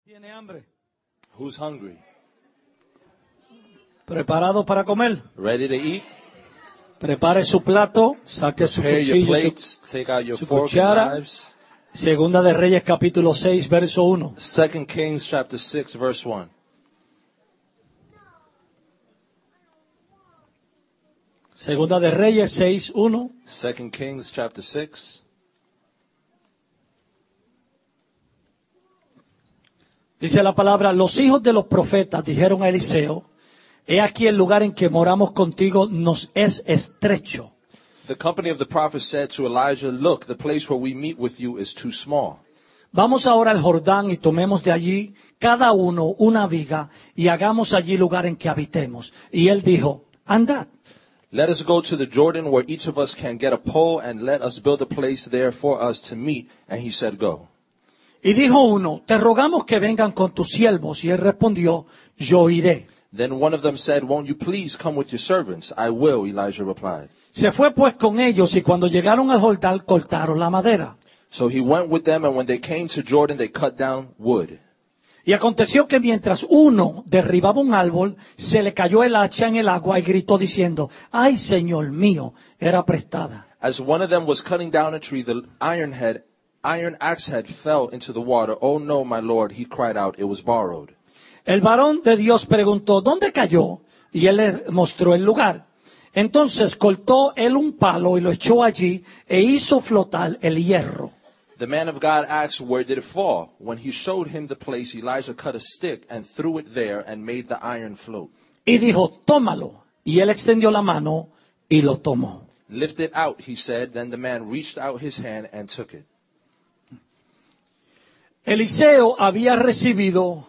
¿Tiene hambre? Who's hungry? ¿Preparado para comer? Ready to eat? Prepare su plato, saque su Prepare your cuchillo, plates, take out your su fork cuchara. and knives. Segunda de Reyes capítulo 6, verso 1. 2 Kings chapter 6 verse 1. Segunda de Reyes 6, 1. 2 Kings chapter 6. Dice la palabra, los hijos de los profetas dijeron a Eliseo, he aquí el lugar en que moramos contigo nos es estrecho. The company of the prophets said to Elijah, look, the place where we meet with you is too small. Vamos ahora al Jordán y tomemos de allí cada uno una viga y hagamos allí lugar en que habitemos. Y él dijo, andad. Let us go to the Jordan where each of us can get a pole and let us build a place there for us to meet. And he said, go. Y dijo uno, te rogamos que vengan con tus siervos. Y él respondió, yo iré. Then one of them said, won't you please come with your servants? I will, Elijah replied. Se fue pues con ellos y cuando llegaron al Jordán cortaron la madera. So he went with them, and when they came to Jordan, they cut down wood. Y aconteció que mientras uno derribaba un árbol, se le cayó el hacha en el agua y gritó diciendo, ay, Señor mío, era prestada. As one of them was cutting down a tree, the iron axe head fell into the water. Oh no, my lord, he cried out, it was borrowed. El varón de Dios preguntó, ¿dónde cayó? Y él le mostró el lugar. Entonces cortó él un palo y lo echó allí e hizo flotar el hierro. The man of God asked, where did it fall? When he showed him the place, Elijah cut a stick and threw it there and made the iron float. Y dijo, tómalo. Y él extendió la mano y lo tomó. Lift it out, he said. Then the man reached out his hand and took it. Eliseo había recibido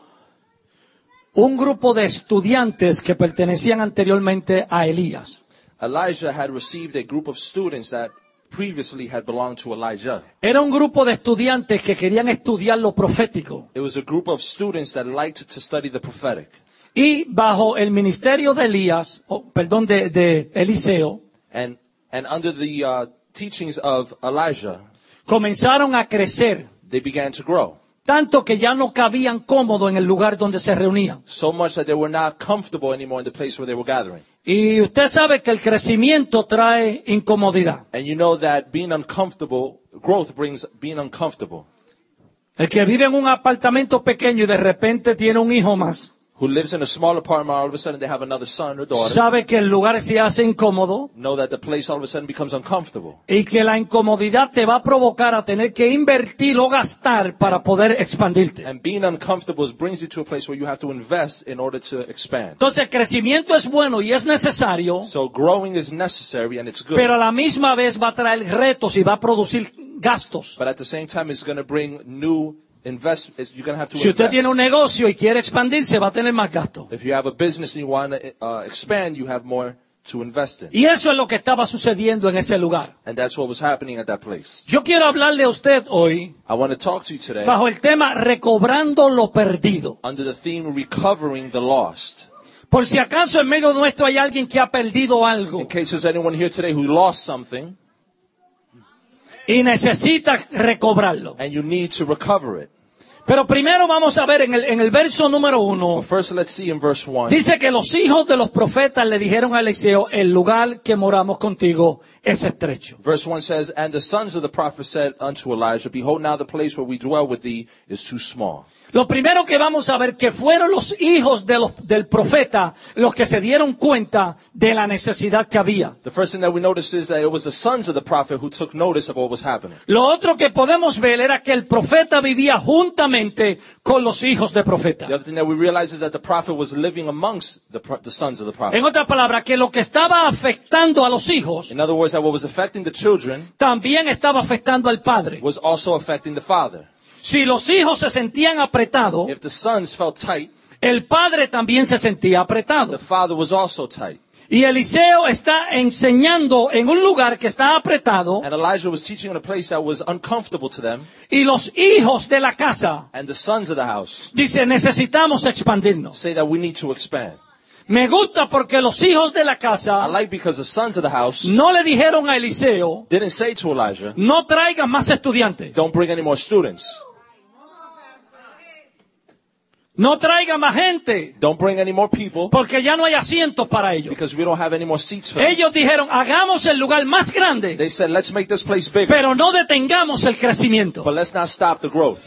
un grupo de estudiantes que pertenecían anteriormente a Elías. Elijah had received a group of students that previously had belonged to Elijah. Era un grupo de estudiantes que querían estudiar lo profético. It was a group of students that liked to study the prophetic. Y bajo el ministerio de Elías, de Eliseo, And under the teachings of Elijah, comenzaron a crecer, they began to grow. tanto que ya no cabían cómodo en el lugar donde se reunían. So much that they were not comfortable anymore in the place where they were gathering. Y usted sabe que el crecimiento trae incomodidad. And you know that being uncomfortable, growth brings being uncomfortable. El que vive en un apartamento pequeño y de repente tiene un hijo más, Who lives in a small apartment, all of a sudden they have another son or daughter, sabe que el lugar se hace incómodo know that the place all of a sudden becomes uncomfortable. y que la incomodidad te va a provocar a tener que invertir o gastar para poder expandirte. And being uncomfortable brings you to a place where you have to invest in order to expand. Entonces el crecimiento es bueno y es necesario, So growing is necessary and it's good. pero a la misma vez va a traer retos y va a producir gastos. But at the same time, it's going to bring new investments. You're going to have to Si usted invest. tiene un negocio y quiere expandirse, va a tener más gastos. If you have a business and you want to expand, you have more to invest in. Y eso es lo que estaba sucediendo en ese lugar. And that's what was happening at that place. Yo quiero hablarle a usted hoy I want to talk to you today bajo el tema recobrando lo perdido. under the theme recovering the lost. Por si acaso en medio nuestro hay alguien que ha perdido algo In case there's anyone here today who lost something y necesita recobrarlo. and you need to recover it. Pero primero vamos a ver en el verso número 1. But first, let's see in verse 1. Dice que los hijos de los profetas le dijeron a Eliseo, el lugar que moramos contigo es estrecho. Verse 1 says, and the sons of the prophet said unto Elijah, behold, now the place where we dwell with thee is too small. Lo primero que vamos a ver que fueron los hijos del profeta los que se dieron cuenta de la necesidad que había. The first thing that we notice is that it was the sons of the prophet who took notice of what was happening. Lo otro que podemos ver era que el profeta vivía juntamente con los hijos de profeta. The other thing that we realize is that the prophet was living amongst the sons of the prophet. En otras palabras, que lo que estaba afectando a los hijos In other words, that what was affecting the children también estaba afectando al padre. was also affecting the father. Si los hijos se sentían apretados, If the sons felt tight, el padre también se sentía apretado. the father was also tight. Y Eliseo está enseñando en un lugar que está apretado And Elijah was teaching in a place that was uncomfortable to them. y los hijos de la casa, And the sons of the house dice, necesitamos expandirnos. say that we need to expand. Me gusta porque los hijos de la I casa like because the sons of the house no le dijeron a Eliseo, didn't say to Elijah, no traigan más estudiantes. don't bring any more students. No traiga más gente, Don't bring any more people porque ya no hay asientos para ellos. because we don't have any more seats for them. Ellos dijeron, hagamos el lugar más grande, They said, let's make this place bigger, pero no detengamos el crecimiento. but let's not stop the growth.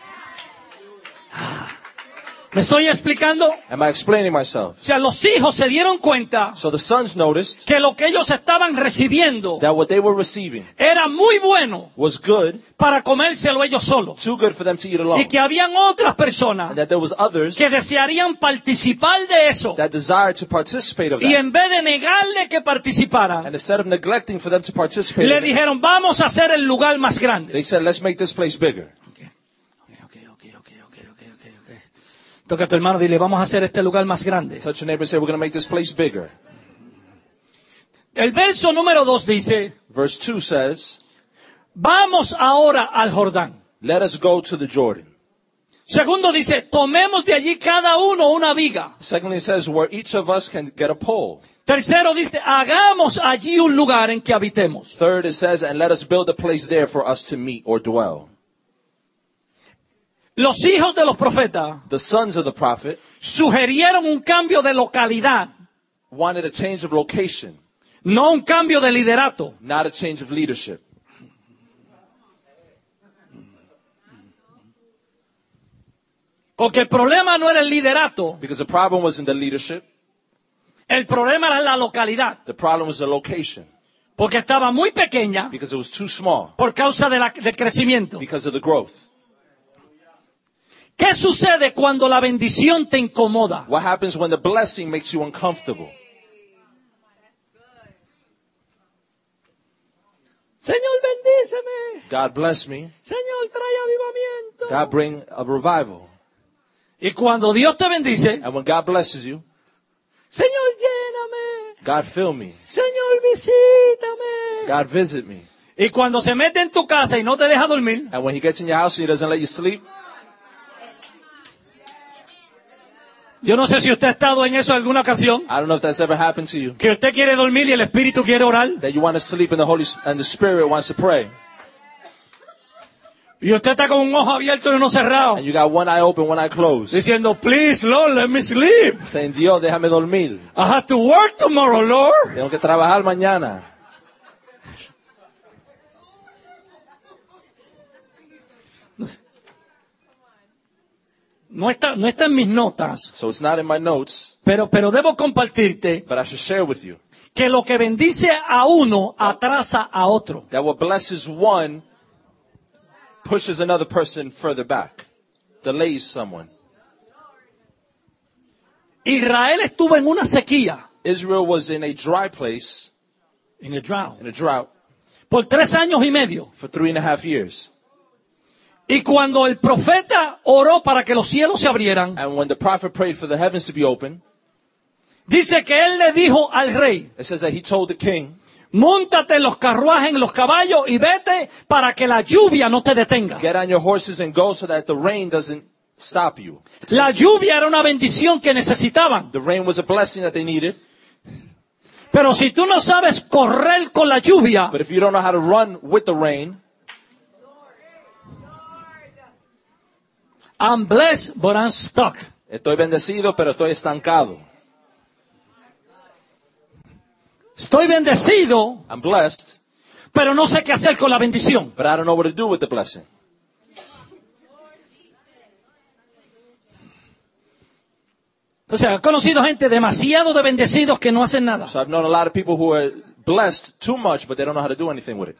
¿Me estoy explicando? Am I explaining myself? O sea, los hijos se dieron cuenta So the sons noticed que lo que ellos estaban recibiendo that what they were receiving era muy bueno was good, para comérselo ellos solos. too good for them to eat alone. Y que habían otras personas And that there was others que desearían participar de eso. that desired to participate of Y that. en vez de negarle que participaran, And instead of neglecting for them to participate le in it, dijeron, vamos a hacer el lugar más grande. they said, let's make this place bigger. Toca a tu hermano, dile, vamos a hacer este lugar más grande. Touch your neighbor and say, we're going to make this place bigger. El verso número 2 dice, Verse 2 says, vamos ahora al Jordán. let us go to the Jordan. Segundo dice, tomemos de allí cada uno una viga. Secondly, it says, where each of us can get a pole. Tercero dice, hagamos allí un lugar en que habitemos. Third, it says, and let us build a place there for us to meet or dwell. Los hijos de los profetas The sons of the prophet sugirieron un cambio de localidad, wanted a change of location, no un cambio de liderato. not a change of leadership. Porque el problema no era el liderato, Because the problem wasn't the leadership, el problema era la localidad. the problem was the location. Porque estaba muy pequeña Because it was too small, por causa del crecimiento. because of the growth. ¿Qué sucede cuando la bendición te incomoda? What happens when the blessing makes you uncomfortable? Señor, bendíceme. God bless me. Señor, trae avivamiento. God bring a revival. Y cuando Dios te bendice, And when God blesses you, Señor, lléname. God fill me. Señor, visítame. God visit me. Y cuando se mete en tu casa y no te deja dormir, And when he gets in your house and he doesn't let you sleep, yo no sé si usted ha estado en eso alguna ocasión, I don't know if that's ever happened to you, que usted quiere dormir y el Espíritu quiere orar, that you want to sleep and the Spirit wants to pray. y usted está con un ojo abierto y uno cerrado, And you got one eye open, one eye closed. diciendo, please, Lord, let me sleep. Saying, Dios, déjame dormir. I have to work tomorrow, Lord. Tengo que trabajar mañana. No está en mis notas, So it's not in my notes, pero debo compartirte but I should share with you que lo que bendice a uno atrasa a otro. that what blesses one pushes another person further back, delays someone. Israel estuvo en una sequía, Israel was in a dry place, en el drought, in a drought, por 3 años y medio. for 3.5 years. Y cuando el profeta oró para que los cielos se abrieran, And when the prophet prayed for the heavens to be open, dice que él le dijo al rey, it says that he told the king, móntate en los carruajes, en los caballos y vete para que la lluvia no te detenga. get on your horses and go so that the rain doesn't stop you. La lluvia era una bendición que necesitaban. The rain was a blessing that they needed, Pero si tú no sabes correr con la lluvia, but if you don't know how to run with the rain, I'm blessed, but I'm stuck. estoy bendecido, pero estoy estancado. Estoy bendecido, I'm blessed, pero no sé qué hacer con la bendición. but I don't know what to do with the blessing. Entonces, he conocido gente demasiado de bendecidos que no hacen nada. So I've known a lot of people who are blessed too much, but they don't know how to do anything with it.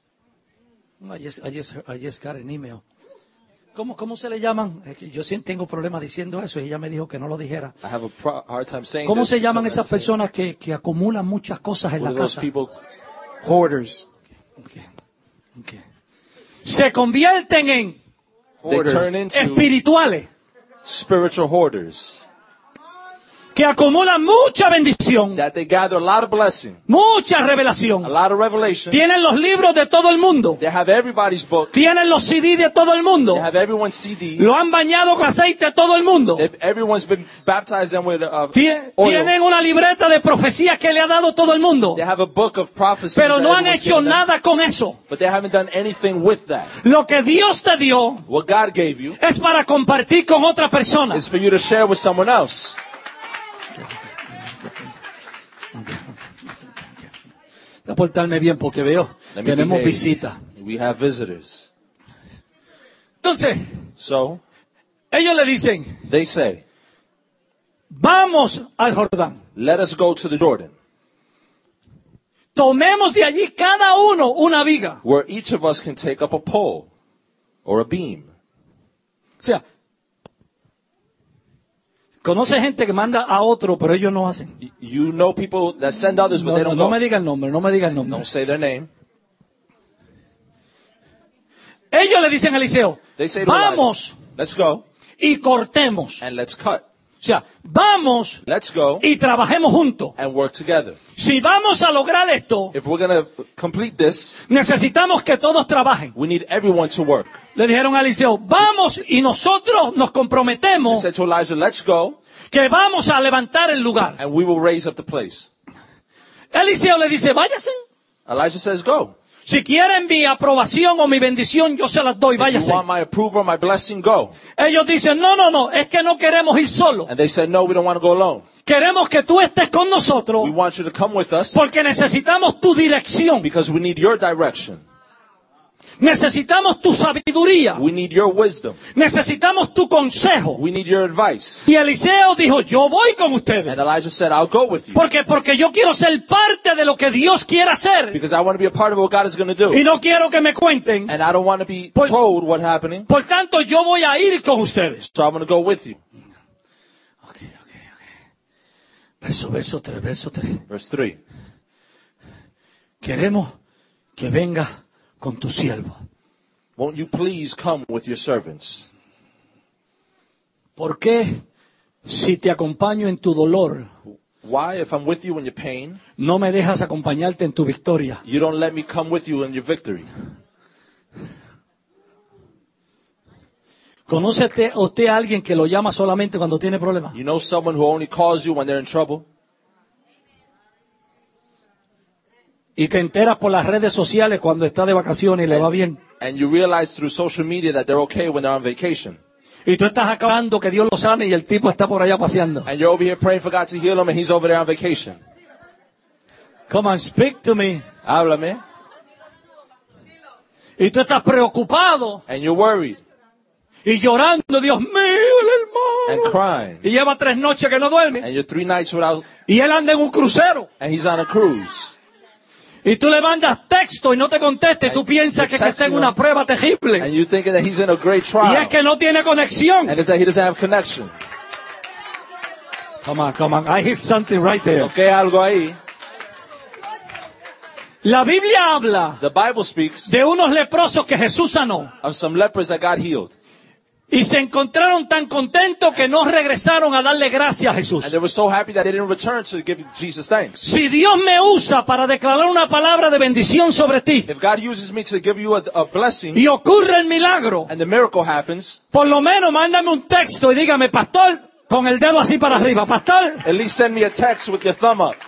I just got an email. ¿Cómo se le llaman? Es que yo sí tengo problemas diciendo eso y ella me dijo que no lo dijera. I have a hard time saying ¿Cómo this. se llaman Sometimes esas I say, personas que acumulan muchas cosas en what la are those casa? people? Hoarders. Okay. Se convierten en They turn into espirituales. spiritual hoarders. que acumulan mucha bendición, that they gather a lot of blessing, mucha a revelación. lot of revelation. Tienen los libros de todo el mundo. They have everybody's book. Tienen los CD de todo el mundo. They have everyone's CD. Lo han bañado con aceite todo el mundo. Everyone's been baptized them with oil. Tienen una libreta de profecías que le ha dado todo el mundo. They have a book of prophecies. Pero no han that everyone's hecho given them, nada con eso. but they haven't done anything with that. Lo que Dios te dio What God gave you es para compartir con otra persona. is for you to share with someone else. Voy a portarme bien porque veo, Let me tenemos behave. visita. We have visitors. Entonces, So ellos le dicen, they say, vamos al Jordán. let us go to the Jordan, Tomemos de allí cada uno una viga. where each of us can take up a pole or a beam. O sea, conoce gente que manda a otro, pero ellos no hacen. You know people that send others, but No, they no, don't no go. me diga el nombre, no me diga el nombre. Don't say their name. Ellos le dicen a Eliseo, They say to vamos Elijah, let's go y cortemos. and let's cut. O sea, vamos Let's go y trabajemos juntos. and work together. Si vamos a lograr esto, If we're going to complete this, necesitamos que todos trabajen. we need everyone to work. Le dijeron a Eliseo, vamos y nosotros nos They comprometemos said to Elijah, let's go que vamos a levantar el lugar. and we will raise up the place. Eliseo le dice, váyase. Elijah says, go. Si quieren mi aprobación o mi bendición, yo se las doy, If you váyase. want my approval, my blessing, go. Ellos dicen, no, es que no queremos ir solos. And they said, no, we don't want to go alone. Queremos que tú estés con nosotros We want you to come with us porque necesitamos tu dirección. because we need your direction. Necesitamos tu sabiduría. We need your wisdom. Necesitamos tu consejo. We need your advice. Y Eliseo dijo, yo voy con And ustedes. Elijah said, I'll go with you Porque yo quiero ser parte de lo que Dios quiere hacer. because I want to be a part of what God is going to do. Y no quiero que me cuenten. And I don't want to be Por- told what's happening, Por tanto, yo voy a ir con ustedes. so I'm going to go with you. Okay. Verso 3. Verse 3. Queremos que venga con tu siervo. Won't you please come with your servants? ¿Por qué si te acompaño en tu dolor, Why, if I'm with you in your pain, no me dejas acompañarte en tu victoria? you don't let me come with you in your victory? ¿Conoce usted a alguien que lo llama solamente cuando tiene problemas? You know someone who only calls you when they're in trouble? Y te enteras por las redes sociales cuando está de vacaciones y le va bien. And you realize through social media that they're okay when they're on vacation. Y tú estás acabando que Dios lo sane y el tipo está por allá paseando. And you're over here praying for God to heal him and he's over there on vacation. Come on, speak to me. Háblame. Y tú estás preocupado And you're worried y llorando, Dios mío, el and hermano. crying. Y lleva 3 noches que no duerme. And you're 3 nights without, Y él anda en un crucero. and he's on a cruise. Y tú le mandas texto y no te contesta. Y tú piensas que está en una prueba And terrible. you're thinking that he's in a great Y trial. es que no tiene conexión. And it's that he doesn't have connection. Come on. I hear something right there. Okay, algo ahí. La Biblia habla The Bible speaks de unos leprosos que Jesús sanó. of some lepers that God healed. Y se encontraron tan contentos que no regresaron a darle gracias a Jesús. And they were so happy that they didn't return to give Jesus thanks. Si Dios me usa para declarar una palabra de bendición sobre ti If God uses me to give you a blessing y ocurre el milagro, and the miracle happens, por lo menos mándame un texto y dígame, pastor, con el dedo así para arriba, pastor, at least send me a text with your thumb up.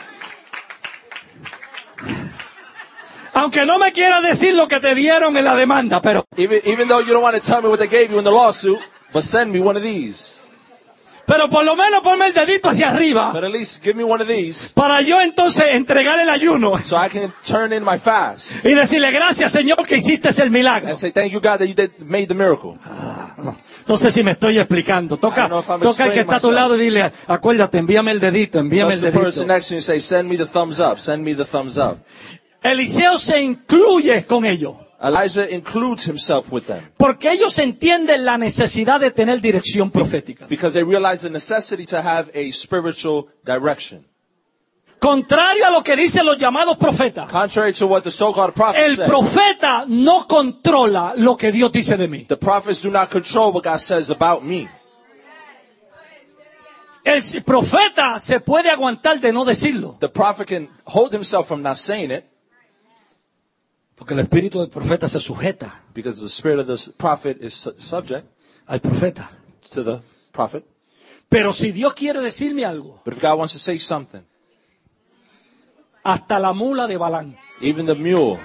aunque no me quiera decir lo que te dieron en la demanda, pero Even though you don't want to tell me what they gave you in the lawsuit, but send me one of these. por lo menos ponme el dedito hacia arriba But at least give me one of these para yo entonces entregar el ayuno so I can turn in my fast y decirle gracias Señor que hiciste el milagro. and say, thank you, God, that you made the miracle. No sé si me estoy explicando. Toca I don't know if I'm el que está a tu explaining lado y dile, acuérdate, envíame el dedito, envíame Touch el the person dedito. next to you and say, send me the thumbs up, send me the thumbs up. Eliseo se incluye con ellos. Elijah includes himself with them Porque ellos entienden la necesidad de tener dirección profética. because they realize the necessity to have a spiritual direction. Contrario a lo que dicen los llamados profetas. Contrary to what the so-called prophets El say, profeta no controla lo que Dios dice de mí. the prophets do not control what God says about me. El profeta se puede aguantar de no decirlo. The prophet can hold himself from not saying it Porque el espíritu del profeta se sujeta because the spirit of the prophet is subject al profeta. to the prophet. Pero si Dios quiere decirme algo, But if God wants to say something, hasta la mula de Balán, even the mule,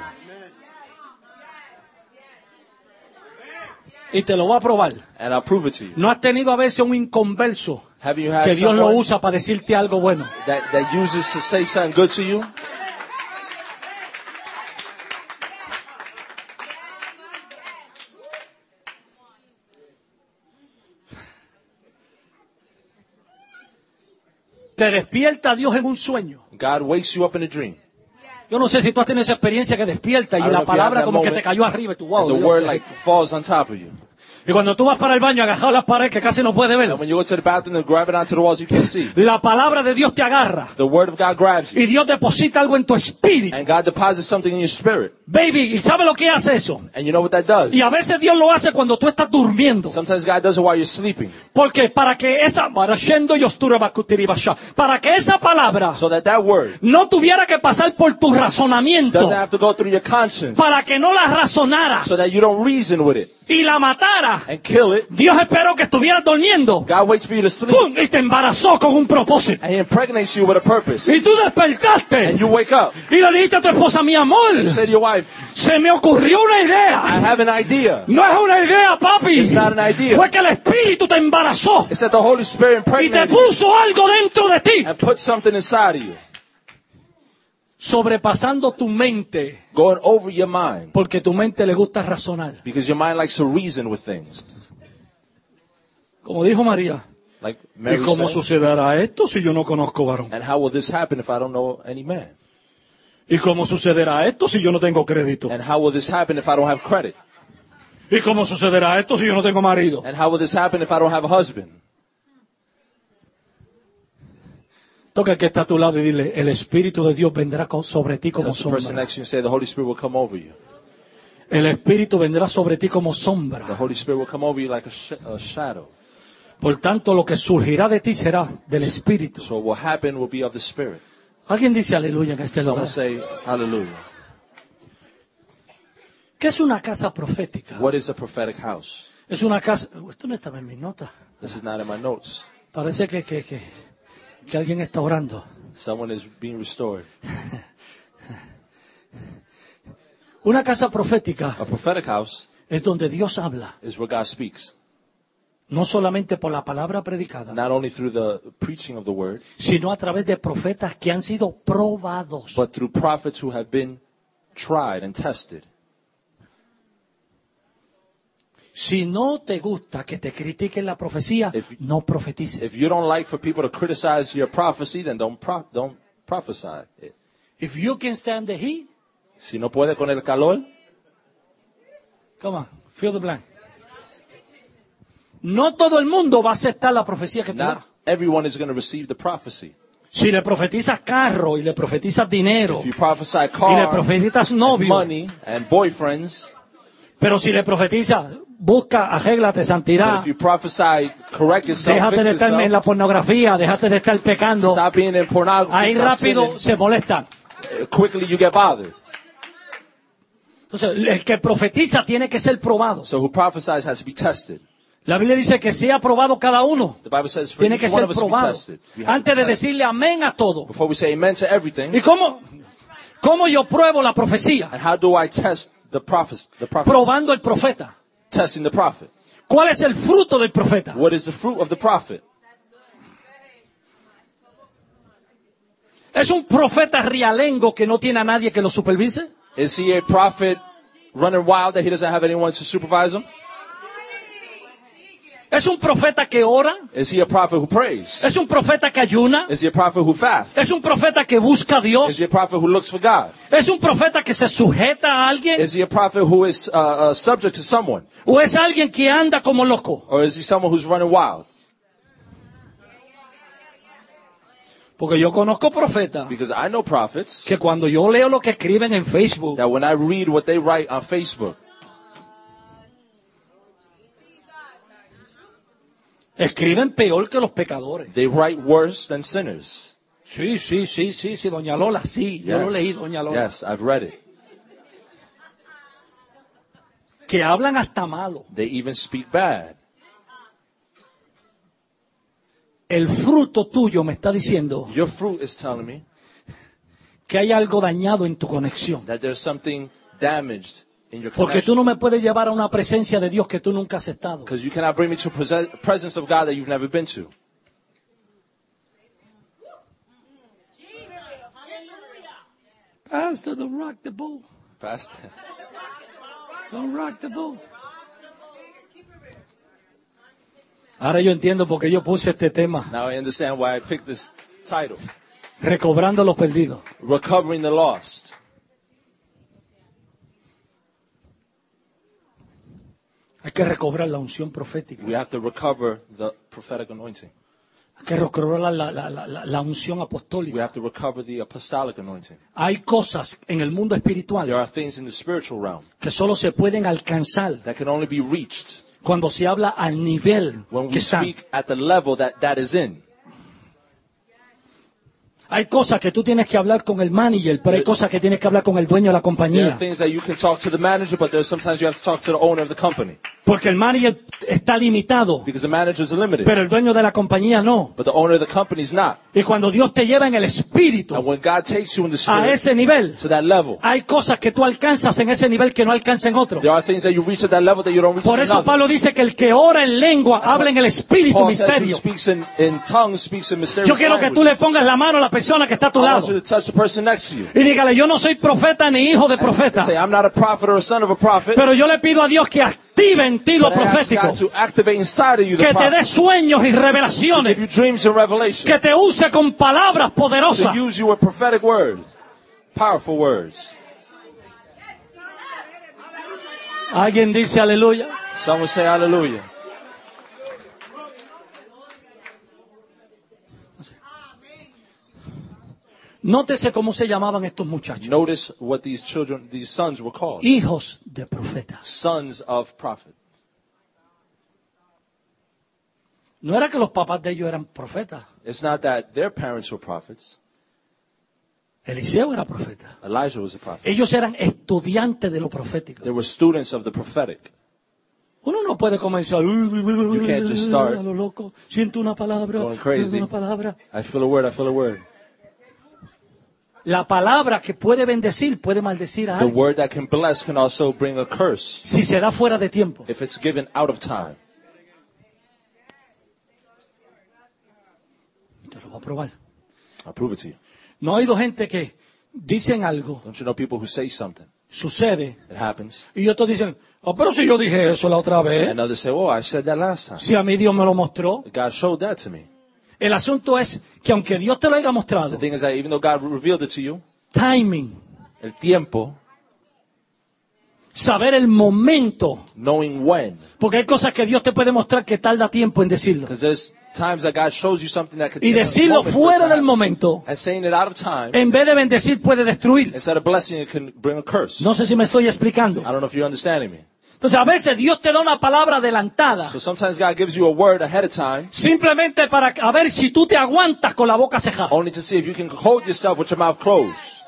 y te lo voy a probar. and I'll prove it to you. ¿No has tenido a veces un inconverso Have you had que Dios lo someone usa para decirte algo bueno? that uses to say something good to you? Te despierta Dios en un sueño. God wakes you up in a dream. Yo no sé si tú has tenido esa experiencia que despierta y I don't know la if you have palabra that como que moment, te cayó arriba y tú, wow. And the Dios, word like falls on top of you. Y cuando tú vas para el baño agajado a las paredes que casi no puedes ver, And when you go to the bathroom and grab it onto the walls, you can't see. la palabra de Dios te agarra The word of God grabs you. y Dios deposita algo en tu espíritu. And God deposits something in your spirit. Baby, ¿y sabe lo que hace eso? And you know what that does? Y a veces Dios lo hace cuando tú estás durmiendo. Sometimes God does it while you're sleeping. Porque para que esa palabra So that word no tuviera que pasar por tu razonamiento, doesn't have to go through your conscience. para que no la razonaras So that you don't reason with it y la matara, and kill it. Dios esperó que estuvieras durmiendo, God waits for you to sleep. ¡pum!, y te embarazó con un propósito. And He impregnates you with a purpose. Y tú despertaste And you wake up. y le dijiste a tu esposa, mi amor, You say to your wife, se me ocurrió una I idea. have an idea. No es una idea, papi. It's not an idea. Fue que el Espíritu te embarazó It's that the Holy Spirit y te impregnated you puso algo dentro de ti, and put something inside of you, sobrepasando tu mente, going over your mind, porque tu mente le gusta razonar. because your mind likes to reason with things. Como dijo María, Like ¿y Mary cómo said, sucederá esto si yo no conozco varón? and how will this happen if I don't know any man? ¿Y cómo sucederá esto si yo no tengo crédito? And how will this happen if I don't have credit? ¿Y cómo sucederá esto si yo no tengo marido? And how will this happen if I don't have a husband? Toca el que está a tu lado y dile, el Espíritu de Dios vendrá sobre ti como Touch the person sombra. next to you and say, the Holy Spirit will come over you. El Espíritu vendrá sobre ti como The sombra. Holy Spirit will come over you like a shadow. Por tanto, lo que surgirá de ti será del Espíritu. So what happened will be of the Spirit. Alguien dice aleluya en este Someone lugar. say, hallelujah. ¿Qué es una casa profética? What is a prophetic house? Es una casa... Esto no estaba en mis notas. This is not in my notes. Parece que alguien está orando. Someone is being restored. Una casa profética A prophetic house es donde Dios habla, is where God speaks. no solamente por la palabra predicada, Not only through the preaching of the word, sino a través de profetas que han sido probados. but through prophets who have been tried and tested. Si no te gusta que te critiquen la profecía, no profetices. If you don't like for people to criticize your prophecy, then don't prophesy it. If you can stand the heat, Si no puede con el calor, come on, fill the blank. No todo el mundo va a aceptar la profecía que tú das. not everyone is going to receive the prophecy. Si le profetizas carro y le profetizas dinero If you prophesy y le car, profetizas and novio, money, and boyfriends, pero si le profetizas busca, arréglate, but santidad, if you prophesy, correct yourself, déjate fix de estar en la yourself, pornografía, déjate de estar pecando, stop being in pornography, ahí stop rápido sinning, se molestan. quickly you get bothered. Entonces, el que profetiza tiene que ser probado. So who prophesies has to be tested. La Biblia dice que sea probado cada uno. The Bible says for Tiene each que one ser of us to be probado. tested. We have to Antes be de tested. decirle amén a todo. Before we say amen to everything, ¿Y cómo yo pruebo la profecía? and how do I test the prophet? Probando el profeta. Testing the prophet. ¿Cuál es el fruto del profeta? What is the fruit of the prophet? ¿Es un profeta rialengo que no tiene a nadie que lo supervise? Is he a prophet running wild that he doesn't have anyone to supervise him? ¿Es un profeta que ora? Is he a prophet who prays? ¿Es un profeta que ayuna? Is he a prophet who fasts? ¿Es un profeta que busca a Is Dios? he a prophet who looks for God? ¿Es un profeta que se sujeta a alguien? Is he a prophet who is subject to someone? ¿O es alguien que anda como loco? Or is he someone who's running wild? Porque yo conozco profetas Because I know prophets que cuando yo leo lo que escriben en Facebook, that when I read what they write on Facebook, Escriben peor que los pecadores. They write worse than sinners. Sí, doña Lola, sí. Yo lo leí, doña Lola. Yes, I've read it. Que hablan hasta malo. They even speak bad. El fruto tuyo me está diciendo Your fruit is telling me que hay algo dañado en tu conexión. that there's something damaged in your Porque tú connection. no me puedes llevar a una presencia de Dios que tú nunca has estado. Because you cannot bring me to a presence of God that you've never been to. Pastor, don't rock the boat. Pastor. Don't rock the boat. Ahora yo entiendo por qué yo puse este tema. Now I understand why I picked this title. Recobrando lo perdido. Recovering the lost. Hay que recobrar la unción profética. We have to recover the prophetic anointing. Hay que recobrar la unción We apostólica. have to recover the apostolic anointing. Hay cosas en el mundo There espiritual are things in the spiritual realm que solo se pueden alcanzar that can only be reached cuando se habla al nivel when que we están. speak at the level that is in. Hay cosas que tú tienes que hablar con el manager, pero hay cosas que tienes que hablar con el dueño de la There are compañía. things that you can talk to the manager, but there's sometimes you have to talk to the owner of the company. Porque el manager está limitado, Because the manager is limited, pero el dueño de la compañía no. but the owner of the company is not. Y cuando Dios te lleva en el And espíritu when God takes you in the a spirit ese nivel, to that level, hay cosas que tú alcanzas en ese nivel que no alcanza en otro. there are things that you reach at that level that you don't reach Por in eso another. Pablo dice que el que ora en lengua habla en el espíritu Paul says who misterio. speaks in tongues speaks in mysterious Yo quiero que tú le language. pongas la mano a la persona que está a tu I lado want you to touch the person next to you. y dígale, yo no soy profeta ni hijo de profeta, Say, I'm not a prophet or a son of a prophet, pero yo le pido a Dios que active en ti lo but I ask profético, God to activate inside of you the que te dé prophet, sueños y to revelaciones, give you dreams and revelation, que te use con palabras poderosas. to use you with prophetic words, powerful words. Alguien dice aleluya. Someone say hallelujah. Nótese cómo se llamaban estos muchachos. Notice what these children, these sons were called. Hijos de profetas. Sons of prophet. No era que los papás de ellos eran profetas. It's not that their parents were prophets. Eliseo era profeta. Elijah was a prophet. Ellos eran estudiantes de lo profético. They were students of the prophetic. Uno no puede comenzar You can't just start a lo loco. Siento una palabra, going crazy. siento una palabra. I feel a word, I feel a word. La palabra que puede bendecir puede maldecir a The alguien word that can bless can also bring a curse si se da fuera de tiempo. if it's given out of time. Te lo voy a probar. I'll prove it to you. No ha oído gente que dicen algo, Don't you know people who say something? sucede, It happens. y otros dicen, oh, pero si yo dije eso la otra vez, And others say, oh, I said that last time. si a mí Dios me lo mostró. God showed that to me. El asunto es que aunque Dios te lo haya The mostrado, thing is that even though God revealed it to you, timing, el tiempo, saber el momento, knowing when, porque hay cosas que Dios te puede mostrar que tarda tiempo en decirlo. because there's times that God shows you something that could Y take a decirlo moment for it fuera to del happen. momento, And saying it out of time, en vez de bendecir, puede destruir. instead of blessing, it can bring a curse. No sé si me estoy explicando. I don't know if you're understanding me. Entonces, a veces Dios te da una palabra adelantada, So sometimes God gives you a word ahead of time, simplemente para a ver si tú te aguantas con la boca cejada. only to see if you can hold yourself with your mouth closed.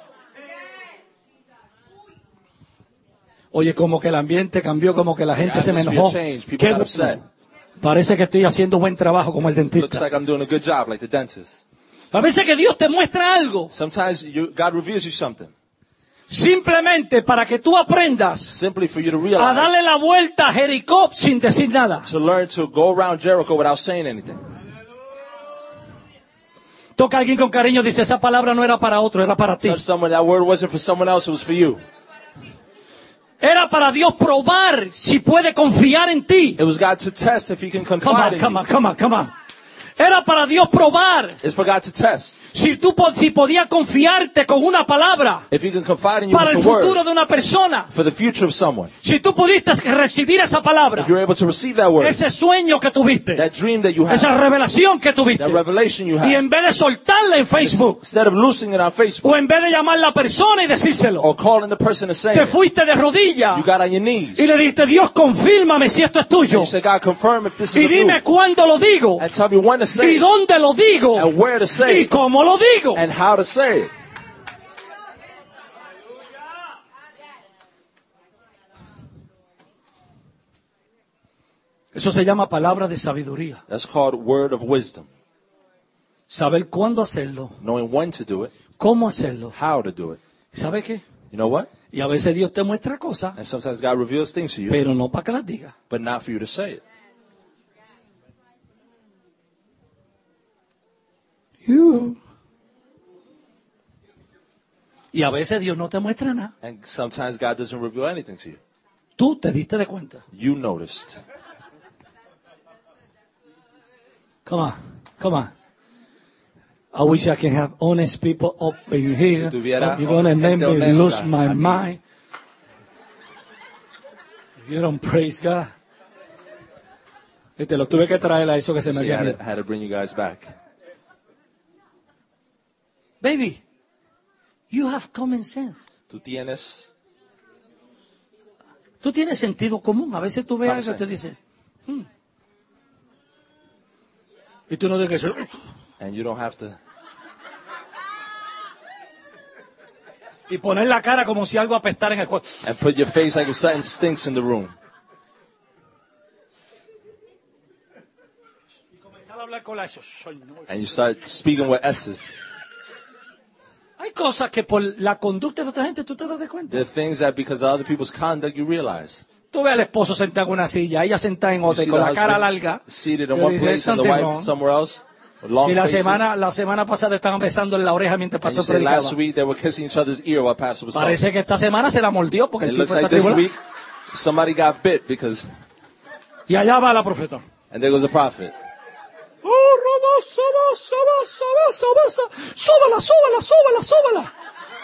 Oye, como que el ambiente cambió, como que la gente se me atmosphere enojó. changed, people Qué got upset. bueno. Parece que estoy haciendo buen trabajo como el Looks dentista. like I'm doing a good job, like the dentist. A veces que Dios te muestra algo, Sometimes God reveals you something, simplemente para que tú aprendas simply for you to a realize, darle la vuelta a Jericó sin decir nada. to learn to go around Jericho without saying anything. Toca a alguien con cariño, dice, esa palabra no era para otro, era para ti. Touch someone, that word wasn't for someone else, it was for you. Era para Dios probar si puede confiar en ti. It was God to test if he can Come confide on, in come you. on, come on, come on. Era para Dios probar It's for God to test Si podías confiarte con una palabra if you can confide in you para el with the futuro word de una persona, for the future of someone, si tú pudiste recibir esa palabra, if you're able to receive that word, ese sueño que tuviste, that dream that you esa have, revelación que tuviste, that revelation you y have, en vez de soltarla en Facebook, instead of losing it on Facebook o en vez de llamar a la persona y decírselo, or calling the person and saying te it, fuiste de rodillas you got on your knees y le dijiste, Dios, confírmame si esto es and tuyo, you say, God, confirm if this y is of you, dime cuándo lo digo, and tell me when to say y it, dónde lo digo, and where to say y it, cómo lo digo. and how to say it. Eso se llama palabra de sabiduría. That's called word of wisdom. Saber cuándo hacerlo, Knowing when to do it, cómo hacerlo. how to do it. ¿Sabe qué? You know what? Y a veces Dios te muestra cosas, And sometimes God reveals things to you, pero no para que las digas. but not for you to say it. Y a veces Dios no te muestra nada. And sometimes God doesn't reveal anything to you. Tú te diste de cuenta. You noticed. Come on, come on. I wish I can have honest people up in here. Si tuviera But you're gonna make gente me honesta lose my aquí. mind. If you don't praise God. Y te lo tuve que traer a eso que se me So había ido. I had to bring you guys back. Baby, you have common sense. Tú tienes Tú tienes sentido común. A veces tú ves Common algo y te sense. dices, y tú no tienes que decir, and you don't have to y poner la cara como si algo apestara en el cuerpo. and put your face like if something stinks in the room. Y comenzar a hablar con la And you start speaking with S's. Hay cosas que por la conducta de otra gente tú te das de cuenta. There are things that because of other people's conduct you realize. Tú ves al esposo sentado en una silla, ella sentada en You otra y see con the la cara husband larga. seated in Yo one dice, place and the "Something wife wrong". somewhere else with long Y la faces. semana pasada estaban besando en la oreja mientras el And you pastor say last predicaba. week they were kissing each other's ear while pastor was talking. Parece que esta semana se la mordió porque It el looks tipo like está this tribulado. week somebody got bit because, Y allá va la profeta. and there goes a prophet. Oh, Roma, súbala.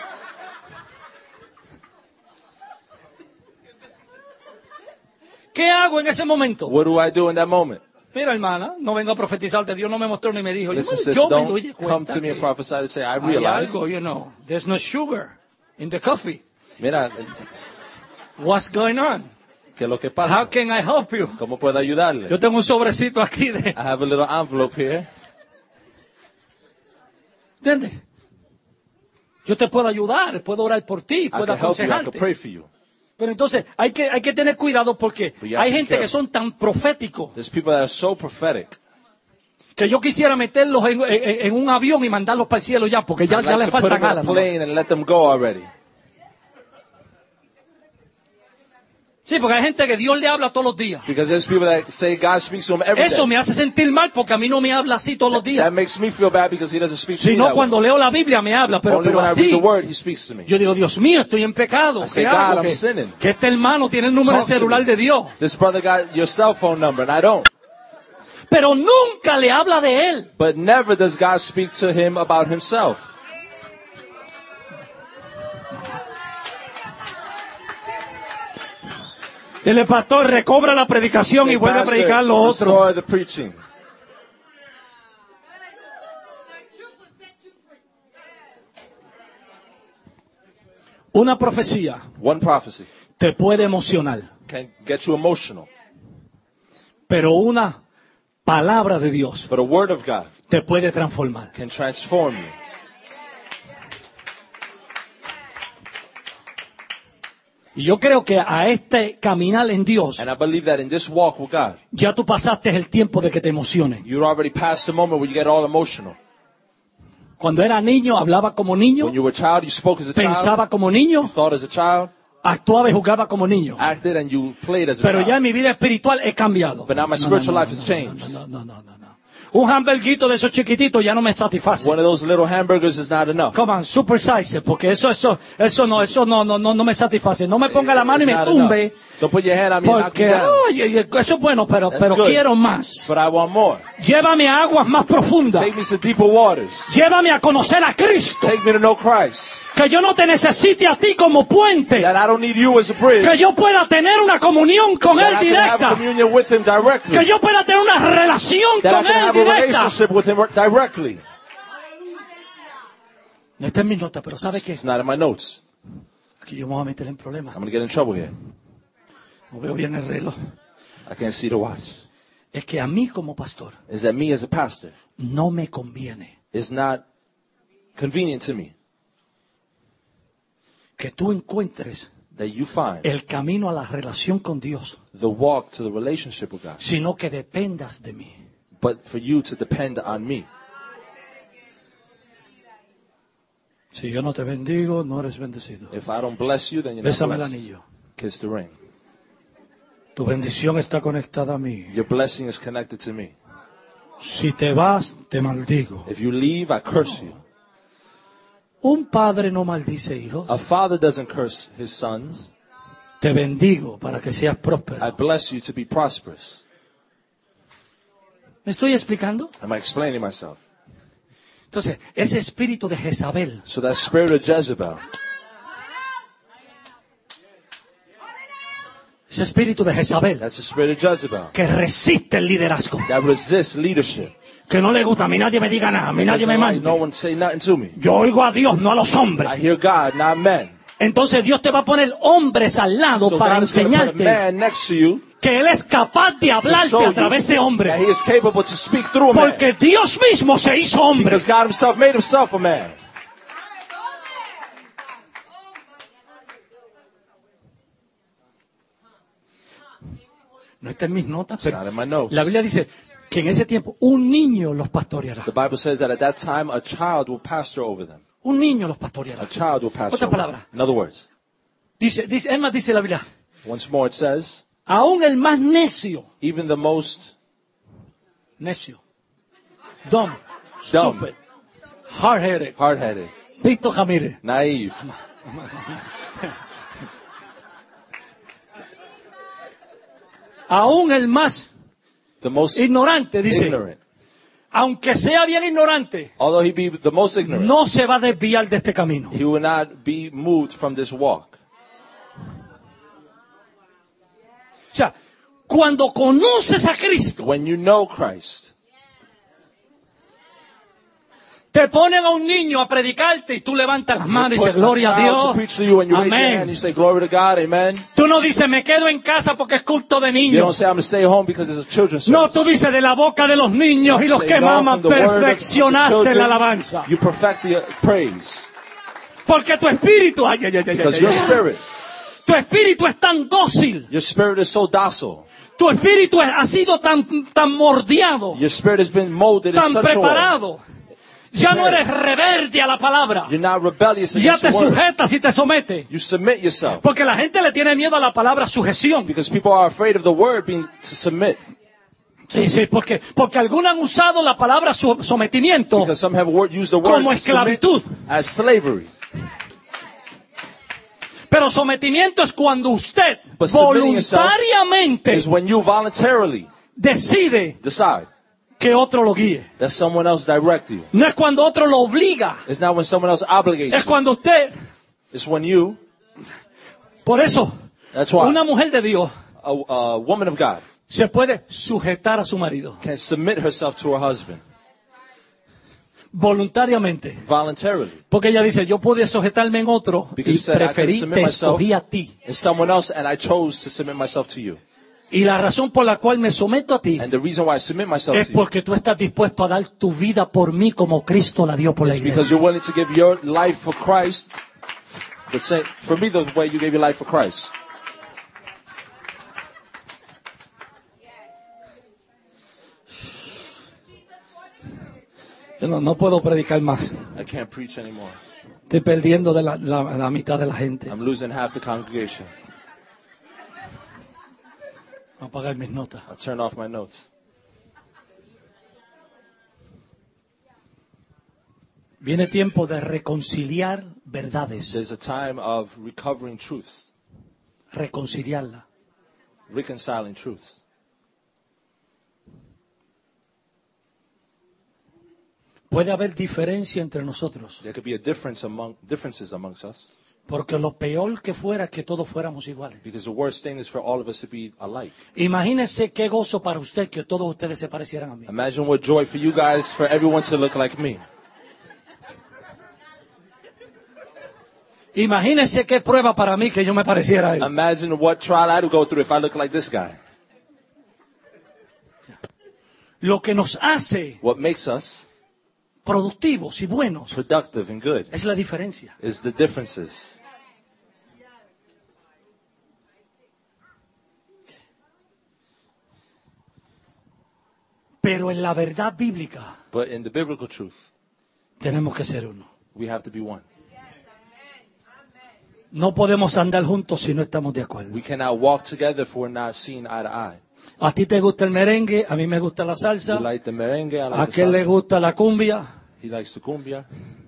¿Qué hago en ese momento? What do I do in that moment? Mira, hermana, no vengo a profetizarte. Dios no me mostró ni me dijo. Listen, sis, Yo me doy de don't come cuenta to me and que prophesy and say, I hay realize. algo, there's no sugar in the coffee. Mira, What's going on? ¿qué es lo que How pasa? can I help you? ¿Cómo puedo ayudarle? Yo tengo un sobrecito aquí de... I have a little envelope here. ¿Entiendes? Yo te puedo ayudar, puedo orar por ti, I puedo can help you. I can aconsejarte. pray for you. Pero entonces hay que tener cuidado porque But you have hay to be gente que careful. son tan proféticos There's people that are so prophetic. que yo quisiera meterlos en un avión y mandarlos para el cielo ya, porque ya I'd like le to put faltan them in a alas. ¿no? plane and let them go already. Sí, porque hay gente que Dios le habla todos los días. Because there's people that say God speaks to them every Eso day. me hace sentir mal porque a mí no me habla así todos los That días. makes me feel bad because he doesn't speak to me Sino that way. cuando leo la Biblia me habla, pero Only when I read así. the word, he speaks to me. Yo digo, Dios mío, estoy en pecado. I say, ¿Qué hago? God, I'm sinning. Que este hermano tiene el número de Talk to celular me. de Dios. This brother got your cell phone number and I don't. Pero nunca le habla de él. But never does God speak to him about himself. El pastor recobra la predicación y Say, vuelve a "Pastor, predicar lo otro. restore the preaching. Una profecía One prophecy te puede emocionar, can get you emotional, pero una palabra de Dios but a word of God te puede transformar. can transform you. Y yo creo que a este caminar en Dios, And I believe that in this walk with God, ya tú pasaste el tiempo de que te emocionen. you're already past the moment where you get all emotional. Cuando era niño, hablaba como niño, When you were a child, you spoke as a child, pensaba como niño, you thought as a child, actuaba y jugaba como niño. acted and you played as a Pero ya en child. mi vida espiritual he cambiado. But now my spiritual life has changed. No. Un hamburguito de esos chiquititos ya no me satisface. One of those little hamburgers is not enough. Come on, super size, porque eso no me satisface. No me ponga la mano y It's me not tumbe, enough. Don't put your hand on me and knock me porque down. oye, eso es bueno, pero good. quiero más. But I want more. Llévame a aguas más profundas. Take me to deeper waters. Llévame a conocer a Cristo. Take me to know Christ. Que yo no te necesite a ti como puente. That I don't need you as a bridge. Que yo pueda tener una comunión con That Él I can have directa. communion with Him directly. Que yo pueda tener una relación That I con can Él have a directa. relationship with Him directly. No está en mis notas, pero ¿sabe qué? It's not in my notes. Aquí yo me voy a meter en problemas. I'm going to get in trouble here. No veo bien el reloj. I can't see the watch. Es que a mí como pastor Is that me as a pastor no me conviene is not convenient to me que tú encuentres that you find el camino a la relación con Dios, the walk to the relationship with God, sino que dependas de mí. but for you to depend on me. Si yo no te bendigo, no eres bendecido. If I don't bless you, then you're not Bésame el blessed. anillo. Kiss the ring. Tu bendición está conectada a mí. Your blessing is connected to me. Si te vas, te maldigo. If you leave, I curse you. Un padre no maldice hijos. A father doesn't curse his sons. Te bendigo para que seas I próspero. bless you to be prosperous. ¿Me estoy explicando? Am I explaining myself? Entonces, ese espíritu de Jezabel, So that spirit of Jezebel, ese espíritu de Jezabel that's the spirit of Jezebel, que resiste el liderazgo, that resists leadership. que no le gusta, a mí nadie me diga nada, a mí nadie me Doesn't like no mande. one say nothing to me. Yo oigo a Dios, no a los I hombres. hear God, not men. Entonces Dios te va a poner hombres al lado So para God is going to put a enseñarte man next to you que Él es capaz de to hablarte show a través de you that hombres. He is capable to speak through a man. Porque Dios mismo se hizo hombre. Because God Himself made Himself a man. No está en mis notas, It's not pero in my notes. la Biblia dice que en ese tiempo un niño los pastoreará. The Bible says that at that time a child will pastor over them. Un niño los pastoreará. A child will pastor Otra over palabra. them. In other words, Es más, dice la Biblia, once more it says, aún el más necio, even the most dumb, dumb, stupid, hard-headed, hard-headed, Víctor Jamírez, naive, aún el más the most ignorante, dice, ignorant, aunque sea bien ignorante, although he be the most ignorant, no se va a desviar de este camino. he will not be moved from this walk. O sea, cuando conoces a Cristo, When you know Christ, te ponen a un niño a predicarte y tú levantas las manos y put dices, gloria a child Dios, to preach to you and you raise your hand and amén. you say glory to God, amen. Tú no dices, me quedo en casa porque es culto de You niños. don't say I'm going to stay home because it's a children's No, service. tú dices, de la boca de los niños y los Say, que no, maman, from the word of the perfeccionaste children, la alabanza. You perfect the praise. Porque tu espíritu, Because your spirit, tu espíritu es tan dócil. your spirit is so docile. Tu espíritu ha sido tan mordiado, Your spirit has been molded in tan such a way. preparado. Ya no eres rebelde a la palabra. You're not rebellious Ya against te the word. sujetas y te sometes. You submit yourself. Porque la gente le tiene miedo a la palabra sujeción. Because people are afraid of the word being to submit. Sí, porque algunos han usado la palabra sometimiento Because some have used the word como to submit esclavitud. as slavery. Pero sometimiento es cuando usted But submitting yourself voluntariamente is when you voluntarily decide decide que otro lo guíe. that someone else direct you. No es cuando otro lo obliga. It's not when someone else obligates Es you. cuando usted, It's when you, por eso, that's why, una mujer de Dios a woman of God se puede sujetar a su marido can submit herself to her husband voluntariamente. voluntarily. Porque ella dice, yo pude sujetarme en otro Because y you said, I could preferí, submit te myself escogí a ti. and someone else, and I chose to submit myself to you. Y la razón por la cual me someto a ti And the reason why I submit myself es to you porque tú estás dispuesto a dar tu vida por mí como Cristo la dio por la is because iglesia. you're willing to give your life for Christ, the same, for me the way you gave your life for Christ. Yo no puedo predicar más. I can't preach anymore. Estoy perdiendo de la mitad de la gente. I'm losing half the congregation. Voy a apagar mis notas. I'll turn off my notes. Viene tiempo de reconciliar verdades, There's a time of recovering truths, reconciliarla. reconciling truths. Puede haber diferencia entre nosotros, There could be differences amongst us, porque lo peor que fuera es que todos fuéramos iguales. because the worst thing is for all of us to be alike. Imagínese qué gozo para usted que todos ustedes se parecieran a mí. Imagine what joy for you guys for everyone to look like me. Imagínese qué prueba para mí que yo me pareciera a él. Imagine what trial I'd go through if I looked like this guy. Lo que nos hace What makes us productivos y buenos productive and good es la diferencia. is the differences. Pero en la verdad bíblica But in the biblical truth, tenemos que ser uno. we have to be one. No podemos andar juntos si no estamos de acuerdo. We cannot walk together if we're not seeing eye to eye. A ti te gusta el merengue, a mí me gusta la You salsa, like the merengue, I a like the aquel le salsa. gusta la cumbia, He likes the cumbia,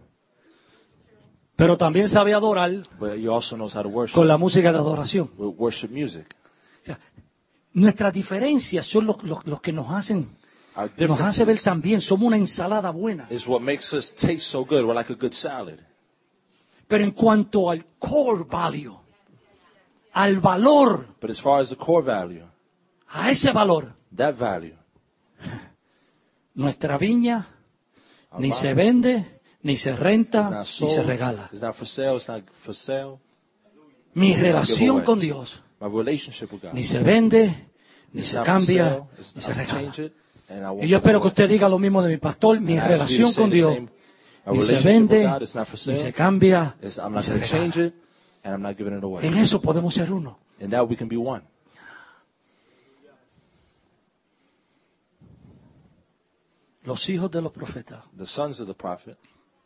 pero también sabe adorar but he also knows how to worship con la música de adoración. with worship music. O sea, nuestras diferencias son los que nos hacen Our nos hace ver differences también, somos una ensalada buena. is what makes us taste so good. We're like a good salad. Pero en cuanto al core value, al valor, But as far as the core value, a ese valor, that value, nuestra viña ni vine se vende, ni se it's renta, not ni sold, se regala. it's not for sale, it's not for sale. Mi relación away. con Dios My relationship with God. ni se vende, ni It's se not for cambia, sale, it's ni not se to regala. change it, and I won't Y yo give it espero que away. usted diga lo mismo de mi pastor. Mi And I ask you to relación say con the Dios same. Our ni se relationship with vende, God is not for ni sale. se cambia, I'm ni not se going to change regala. it, and I'm not giving it away. En eso podemos ser uno. In that we can be one. Los hijos de los profetas The sons of the prophet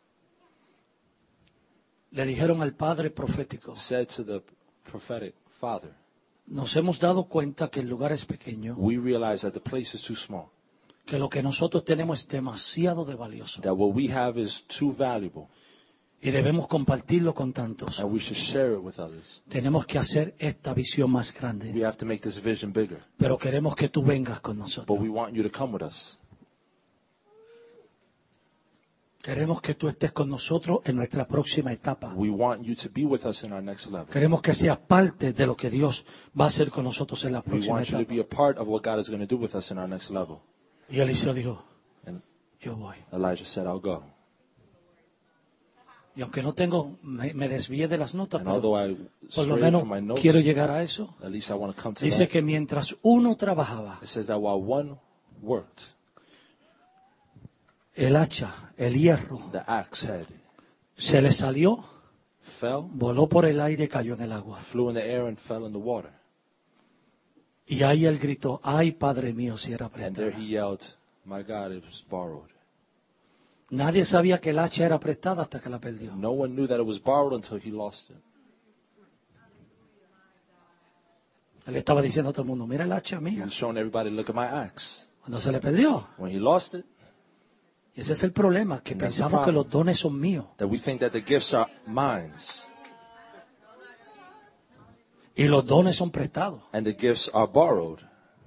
le dijeron al padre profético: said to the prophetic father, nos hemos dado cuenta que el lugar es pequeño, we realize that the place is too small, que lo que nosotros tenemos es demasiado de valioso that what we have is too valuable, y debemos compartirlo con tantos. and we should share it with others. Tenemos que hacer esta visión más grande, We have to make this vision bigger, pero queremos que tú vengas con but nosotros. we want you to come with us. Queremos que tú estés con nosotros en nuestra próxima etapa. We want you to be with us in our next level. Queremos que seas parte de lo que Dios va a hacer con nosotros en la We próxima want you to etapa. be a part of what God is going to do with us in our next level. Y Eliseo dijo: And yo voy. Elijah said, I'll go. Y aunque no tengo, me desvié de las notas, And pero although I por lo strayed menos from my notes, quiero llegar a eso. at least I want to come to Dice that. que mientras uno trabajaba, It says that while one worked, el hacha, el hierro, the axe head se le salió, fell, voló por el aire y cayó en el agua. flew in the air, and fell in the water. Y ahí él gritó: ay, Padre mío, si era And there prestada. he yelled, my God, it was borrowed. Nadie sabía que el hacha era prestada hasta que la perdió. No one knew that it was borrowed until he lost it. Él estaba diciendo a todo el mundo: mira el hacha He mía. was showing everybody, look at my axe. Cuando se le perdió. When he lost it, Y ese es el problema, que And that's the pensamos que problem. los dones son míos. that we think that the gifts are mine, Y los dones son prestados. and the gifts are borrowed.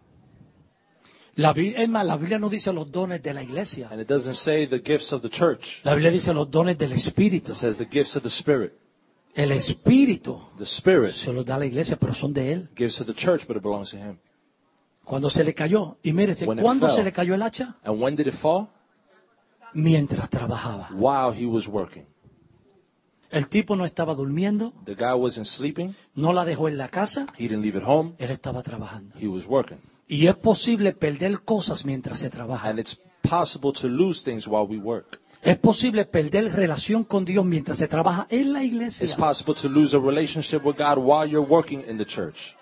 Es más, la Biblia no dice los dones de la iglesia. And it doesn't say the gifts of the church. La Biblia dice los dones del Espíritu. It says the gifts of the Spirit. El Espíritu The Spirit se los da a la iglesia, pero son de Él. gives to the church, but it belongs to Him. Cuando se le cayó, y mire, When it ¿cuándo fell. se le cayó el hacha? And when did it fall? Mientras trabajaba. While he was working. El tipo no estaba durmiendo, The guy wasn't sleeping. no la dejó en la casa, He didn't leave it home. él estaba trabajando. He was working. Y es posible perder cosas mientras se trabaja. And it's possible to lose things while we work. Es posible perder relación con Dios mientras se trabaja en la iglesia. It's possible to lose a relationship with God while you're working in the church.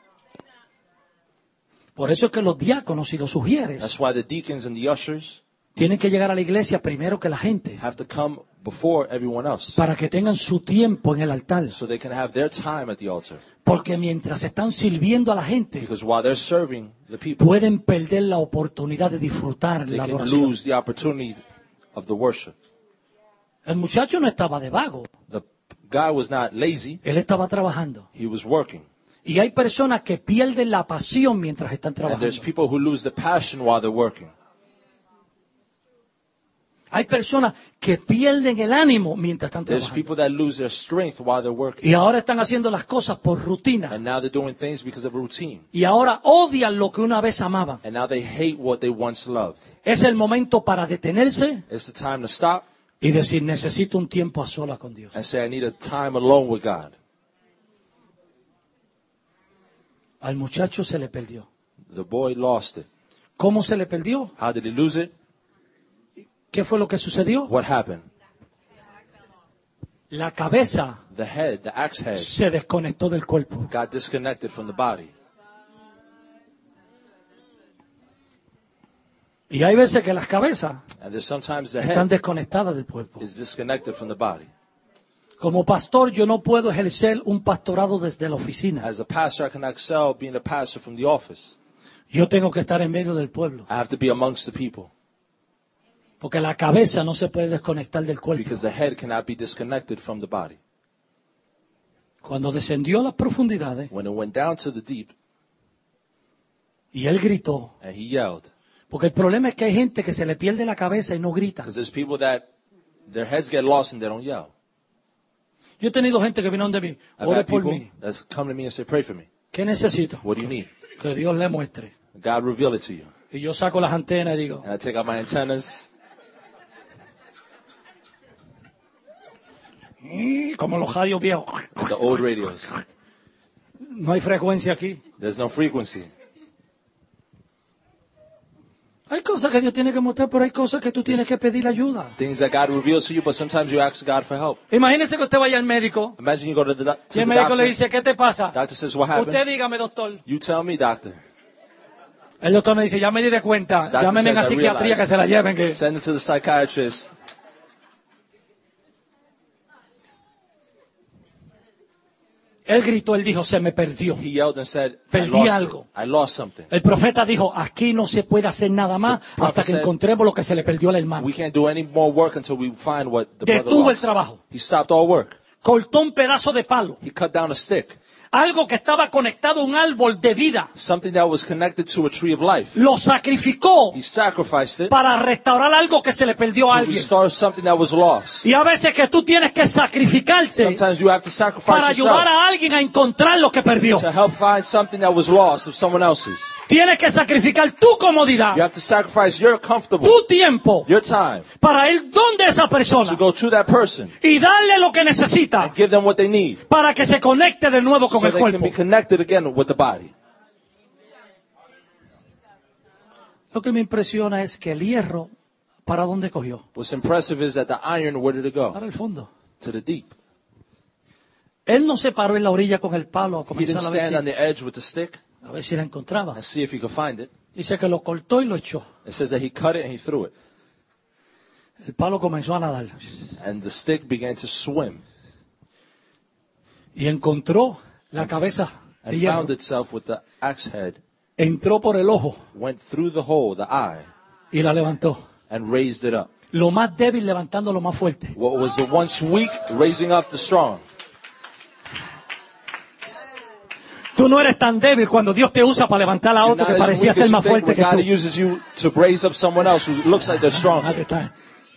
Por eso es que los diáconos y los sugieres That's why the deacons and the ushers tienen que llegar a la iglesia primero que la gente, have to come before everyone else, para que tengan su tiempo en el altar. so they can have their time at the altar. Porque mientras están sirviendo a la gente, Because while they're serving the people, pueden perder la oportunidad de disfrutar they la can adoración. lose the opportunity of the worship. El muchacho no estaba de vago. The guy was not lazy. Él estaba trabajando. He was working. Y hay personas que pierden la pasión mientras están And trabajando. there's people who lose the passion while they're working. Hay personas que pierden el ánimo mientras están There's trabajando. people that lose their strength while they're working. Y ahora están haciendo las cosas por rutina. And now they're doing things because of routine. Y ahora odian lo que una vez amaban. And now they hate what they once loved. Es el momento para detenerse It's the time to stop y decir, necesito un tiempo a solas con Dios. and say, I need a time alone with God. Al muchacho se le perdió. The boy lost it. ¿Cómo se le perdió? How did he lose it? ¿Qué fue lo que sucedió? What happened? La cabeza The head, the axe head, se desconectó del cuerpo. got disconnected from the body. Y hay veces que las cabezas And there's sometimes the están head desconectadas del cuerpo. is disconnected from the body. Como pastor, yo no puedo ejercer un pastorado desde la oficina. As a pastor, I cannot excel being a pastor from the office. Yo tengo que estar en medio del pueblo. I have to be amongst the people Porque la cabeza no se puede desconectar del cuerpo. because the head cannot be disconnected from the body. Cuando descendió a las profundidades When it went down to the deep y él gritó, and he yelled, porque el problema es que hay gente que se le pierde la cabeza y no grita. because there's people that their heads get lost and they don't yell. Yo he tenido gente que vino de mí, I've ore had por people mí. that come to me and say, pray for me. ¿Qué necesito? What do you need? Que Dios le muestre. God reveal it to you. Y yo saco las antenas y digo, And I take out my antennas, como los radios viejos, the old radios. no hay frecuencia aquí. There's no frequency. Hay cosas que Dios tiene que mostrar, pero hay cosas que tú tienes que pedir ayuda. Things that God reveals to you, but sometimes you ask God for help. Imagínese que usted vaya al médico Imagine you go to the, y to el the médico le doctor. dice, ¿qué te pasa? Doctor says, what Usted happened? dígame, doctor. You tell me, doctor. El doctor me dice, ya me di de cuenta, Doctor llámeme a says, I psiquiatría realize. que se la lleven. Que... Send it to the psychiatrist. Él gritó, él dijo, se me perdió. He yelled and said, I Perdí lost algo. it. I lost something. El profeta dijo, aquí no se puede hacer nada más The prophet hasta que said, encontremos lo que se le perdió al hermano. We can't do any more work until we find what the brother Detuvo el lost. trabajo. He stopped all work. Cortó un pedazo de palo, He cut down a stick. algo que estaba conectado a un árbol de vida. Something that was connected to a tree of life. Lo sacrificó He sacrificed it para restaurar algo que se le perdió a to alguien. restore something that was lost. Y a veces que tú tienes que sacrificarte Sometimes you have to sacrifice para ayudar yourself a alguien a encontrar lo que perdió. to help find something that was lost of someone else's. Tienes que sacrificar tu comodidad, You have to sacrifice your comfortable, tu tiempo, your time para ir donde esa persona to go to that person y darle lo que necesita and give them what they need para que se conecte de nuevo con so el they can cuerpo. be connected again with the body. Lo que me impresiona es que el hierro, ¿para dónde cogió? What's impressive is that the iron, where did it go? Para el fondo. To the deep. Él no se paró en la orilla con el palo a He comenzar didn't a ver stand on si, the edge with the stick la encontraba. and see if he could find it. Dice que lo cortó y lo echó. It says that he cut it and he threw it. El palo comenzó a nadar And the stick began to swim y encontró la cabeza de and hierro. found itself with the axe head, Entró por el ojo went through the hole, the eye, y la levantó. and raised it up. Lo más débil levantando lo más fuerte. What was the once weak, raising up the strong. Tú no eres tan débil cuando Dios te usa para levantar a You're otro not que as parecía weak ser as you más think fuerte when que God tú. uses you to raise up someone else who looks like they're strong. Ahí está.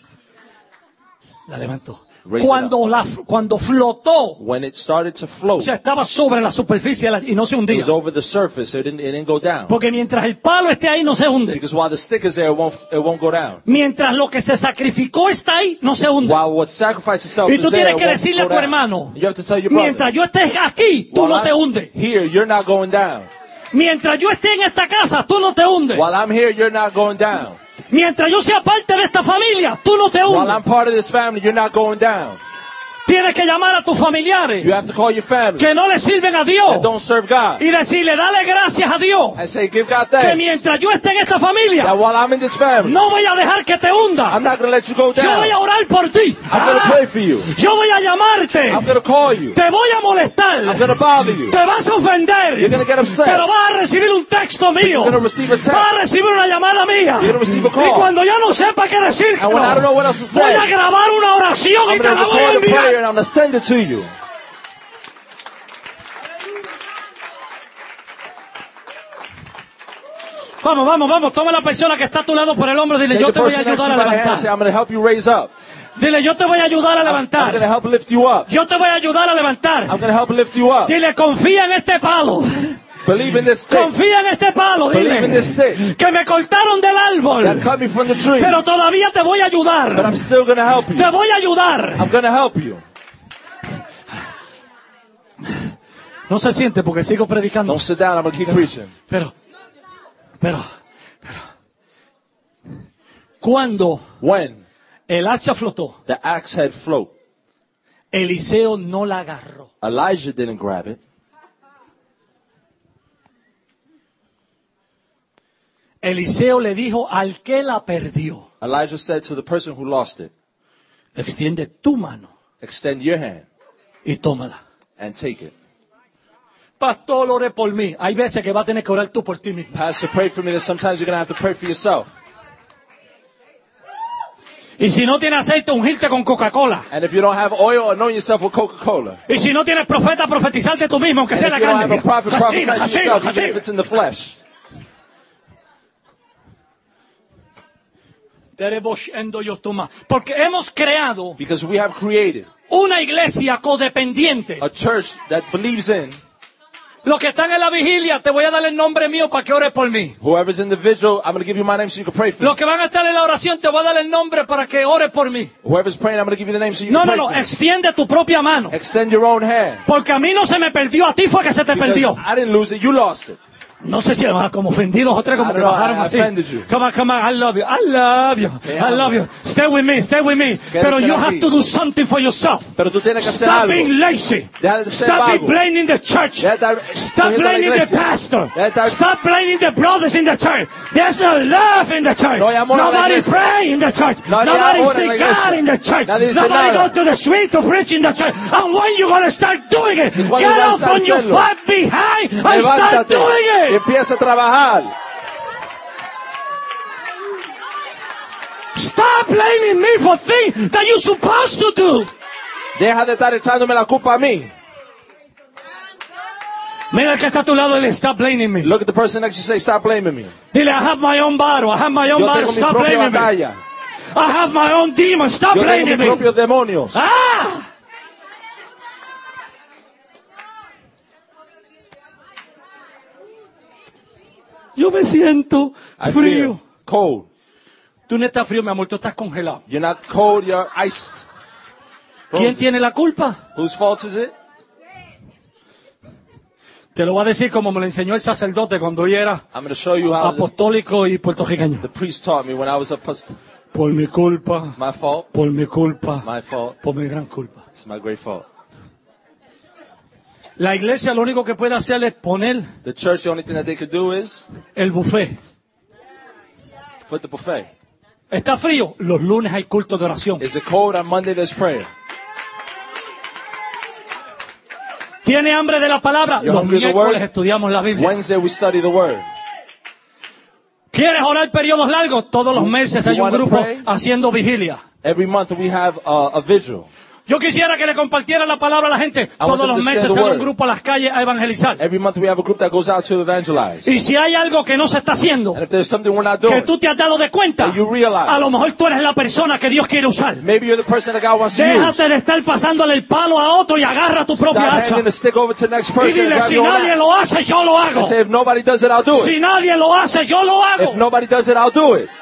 La levantó. Raise it Cuando flotó, When it started to o float, sea, estaba sobre la superficie y no se it hundía. was over the surface. It didn't go down. Porque mientras el palo esté ahí, no se hunde. Because while the stick is there, it won't go down. Mientras lo que se sacrificó está ahí, no se hunde. While what sacrifice itself Y is tú there, tienes it que won't decirle a go tu down. hermano, You have to tell your brother, mientras yo esté aquí, tú while no te I'm hundes. here, you're not going down. Mientras yo esté en esta casa, tú no te hundes. While I'm here, you're not going down. Mientras yo sea parte de esta familia, tú no te While hundes. I'm part of this family, you're not going down. Tienes que llamar a tus familiares You have to call your family que no le sirven a that Dios don't serve God y decirle, dale gracias a Dios and say, give God que thanks mientras yo esté en esta that familia while I'm in this family, no voy a dejar que te hunda. I'm not going to let you go Yo down. voy a orar por ti. I'm going to pray for you. Yo voy a llamarte. I'm going to call you. Te voy a molestar. I'm going to bother you. Te vas a ofender. You're going to get upset. Pero vas a recibir un texto mío. You're going to receive a text. Vas a recibir una llamada mía. You're going to receive a call. Y cuando yo no sepa qué decir, And when I don't know what else to voy say, a grabar una oración y I'm te going to la voy a record a prayer enviar. and I'm going to send it to you. Vamos. Toma a la persona que está a tu lado por el hombro. Dile, Take yo the te voy a person next to ayudar you a by the hand and say, levantar. I'm going to help you raise up. Dile, yo te voy a ayudar a I'm going to levantar. help lift you up. Yo te voy a ayudar a levantar. I'm going to help lift you up. Dile, confía en este palo. Believe in this stick. Confía en este palo, Believe in this dile. stick. Que me cortaron del árbol. That cut me from the tree. Pero todavía te voy a But I'm ayudar. still going to help you. Te voy a ayudar. I'm going to help you. No se siente porque sigo predicando. Don't sit down. I'm going to keep preaching. Pero. Cuando When el hacha flotó, the axe head float, Eliseo no la agarró. Elijah didn't grab it. Eliseo le dijo al que la perdió, Elijah said to the person who lost it, extiende tu mano extend your hand y tómala. and take it. Pastor, ore por mí. Hay veces que va a tener que orar tú por ti mismo. Pastor, pray for me. That sometimes you're going to have to pray for yourself. Y si no tienes aceite, ungirte con Coca-Cola. And if you don't have oil, anoint yourself with Coca-Cola. Y si no tienes profeta, profetizarte tú mismo, aunque And sea if la you don't have carne. a prophet, prophesy to yourself, even if Hasina. it's in the flesh. Porque hemos creado Because we have created una iglesia codependiente. a church that believes in Los que están en la vigilia, te voy a dar el nombre mío para que ores por mí. whoever's in the vigil, I'm going to give you my name so you can pray for me. Los que van a estar en la oración, te voy a dar el nombre para que ores por mí. Whoever's praying, I'm going to give you the name so you No, can pray no, for me. extiende tu propia mano. Extend your own hand. Porque a mí no se me perdió, a ti fue que se te Because perdió. I didn't lose it, you lost it. No sé si como ofendidos o tres, como I que don't know, bajaron I así. offended you. Come on, I love you, I love you. Stay with me. Pero you have to do something for yourself. Pero tú tienes que hacer Stop algo. being lazy. Deja de ser Stop vago. blaming the church. Deja de estar Stop cogiendo la blaming the iglesia. pastor. Deja de estar- Stop blaming the brothers in the church. There's no love in the church. No hay amor en la Nobody iglesia. pray in the church. Nadie Nobody ora en see la God iglesia. in the church. Nadie dice Nobody nada. go to the street to preach in the church. And when you going to start doing it, cuando get vas up a on your hacerlo. flat behind and start Levántate doing y it. empieza a trabajar. Stop blaming me for things that you're supposed to do. Deja de estar echándome la culpa a mí. Mira el que está a tu lado, dile, stop blaming me. Look at the person next to you, say, stop blaming me. Dile, I have my own battle, I have my own Yo battle, tengo mi stop propia blaming me. batalla. I have my own demon, stop Yo tengo blaming mis me. propios demonios. Ah! Yo me siento I frío. feel cold. Tú no estás frío, mi amor, tú estás congelado. You're not cold, you're iced. ¿Quién Frozen. tiene la culpa? Whose fault is it? Te lo voy a decir como me lo enseñó el sacerdote cuando yo era I'm going to show you how apostólico y puertorriqueño. the priest taught me when I was a pastor. Por mi culpa, My fault, por mi culpa, my fault, por mi gran culpa. it's my great fault. La iglesia lo único que puede hacer es poner The church, the only thing that they could do is el buffet. put the buffet. ¿Está frío? Los lunes hay culto de oración. Is it cold? On Monday there's prayer. ¿Tiene hambre de la palabra? You're Los hungry of the miércoles word? estudiamos la Biblia. Wednesday we study the word. ¿Quieres orar periodos largos? Todos los meses hay un wanna grupo pray? haciendo vigilia. Every month we have a vigil. Yo quisiera que le compartiera la palabra a la gente. want Todos them los to share meses the sale un word. grupo a las calles a evangelizar. Every month we have a group that goes out to evangelize. Y si hay algo que no se está haciendo, And if there's something we're not que doing, tú te has dado de cuenta, that you realize, a lo mejor tú eres la persona que Dios quiere usar. maybe you're the person that God wants to use. Déjate de estar pasándole el palo a otro y agarra tu Stop propia hacha. handing the stick over to the next Y person and dile, grab si your own nadie axe. lo hace, yo lo hago. And say, if nobody does it, I'll do it. Si nadie lo hace, yo lo hago. If nobody does it, I'll do it.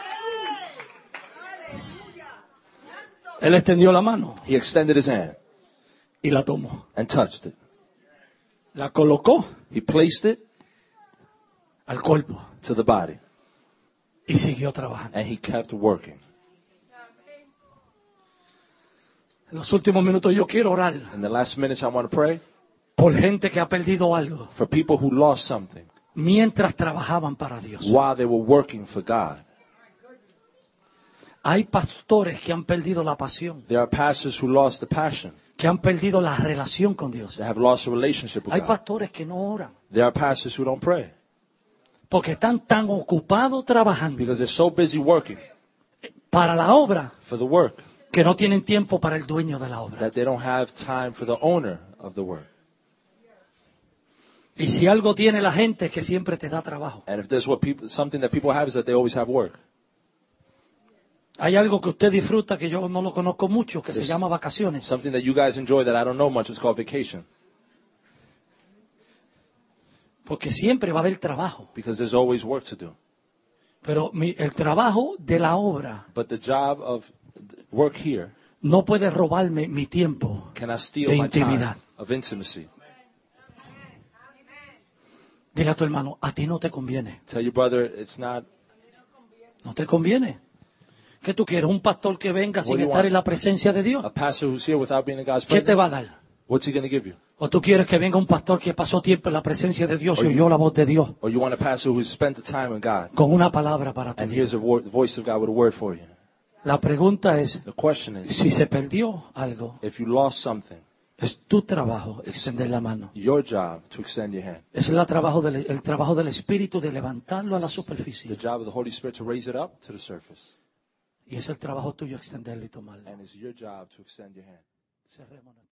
Él extendió la mano He extended his hand y la tomó. and touched it. La colocó He placed it al cuerpo to the body. y siguió trabajando. And he kept working. En los últimos minutos yo quiero orar In the last minutes, I want to pray por gente que ha perdido algo for people who lost something mientras trabajaban para Dios. while they were working for God. Hay pastores que han perdido la pasión, There are pastors who lost the passion. que han perdido la relación con Dios. They have lost a relationship with Hay God. pastores que no oran There are pastors who don't pray porque están tan ocupados trabajando because they're so busy working para la obra for the work que no tienen tiempo para el dueño de la obra. that they don't have time for the owner of the work. Y si algo tiene la gente es que siempre te da trabajo. And if there's something that people have is that they always have work. Hay algo que usted disfruta que yo no lo conozco mucho, que se llama vacaciones. Something that you guys enjoy that I don't know much is called vacation. Porque siempre va a haber trabajo. Because there's always work to do. Pero el trabajo de la obra But the job of work here no puede robarme mi tiempo cannot steal de my intimidad. time of intimacy. Dile a tu hermano, a ti no te conviene. Tell your brother it's not. No te conviene. ¿Qué tú quieres? ¿Un pastor que venga sin do you estar want? en la presencia de Dios? A pastor who's here without being in God's ¿Qué te presence. va a dar? What's he going to give you? ¿O tú quieres que venga un pastor que pasó tiempo en la presencia de Dios y oyó la voz de Dios Or you want a pastor who's spent the time in God con una palabra para tu and vida? hears the voice of God with a word for you? La pregunta es, The question is, si se perdió algo, if you lost something, es tu trabajo extender la mano. your job to extend your hand. Es el trabajo del Espíritu de levantarlo a la The superficie. job of the Holy Spirit to raise it up to the surface. Y es el trabajo tuyo extenderlo y tomarlo. And it's your job to extend your hand. Cerremos.